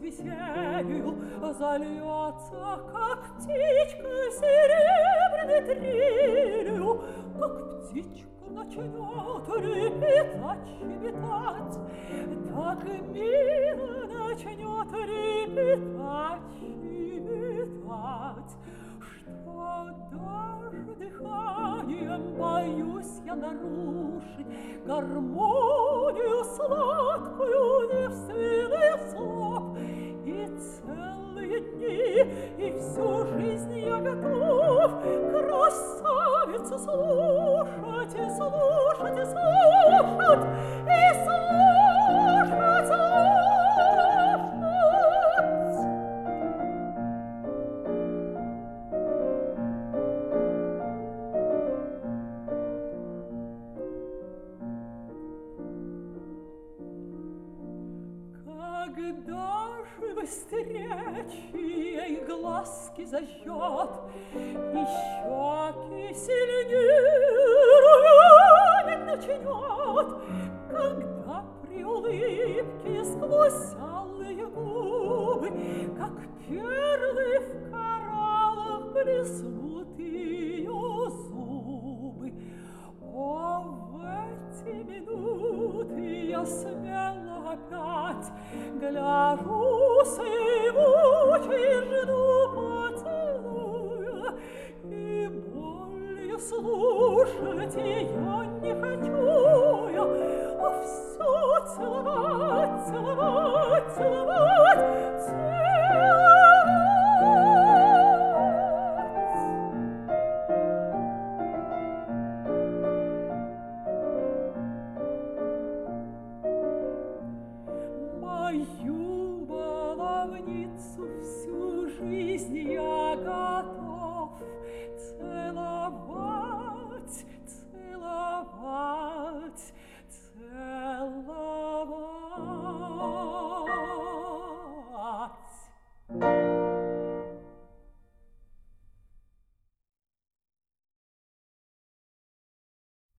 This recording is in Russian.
Моисею зальется, как птичка серебряной трелью, как птичка начнет репетать, щебетать, так мило начнет репетать, щебетать, что даже дыханием боюсь я нарушить гармонию сладкую девственных слов. И целые дни, и всю жизнь я готов красавицу слушать, и слушать, и слушать, и слушать, слушать. Когда же встречи ей глазки зажжет, и щеки сильнее румянить начнет, когда при улыбке сквозь алые губы, как перлы в кораллах, блеснут ее зубы. О, в эти минуты я смело опять гляжусь и мучаюсь, жду поцелуя, и более слушать ее не хочу я, а все целовать, целовать, целовать, целовать. Мою баловницу всю жизнь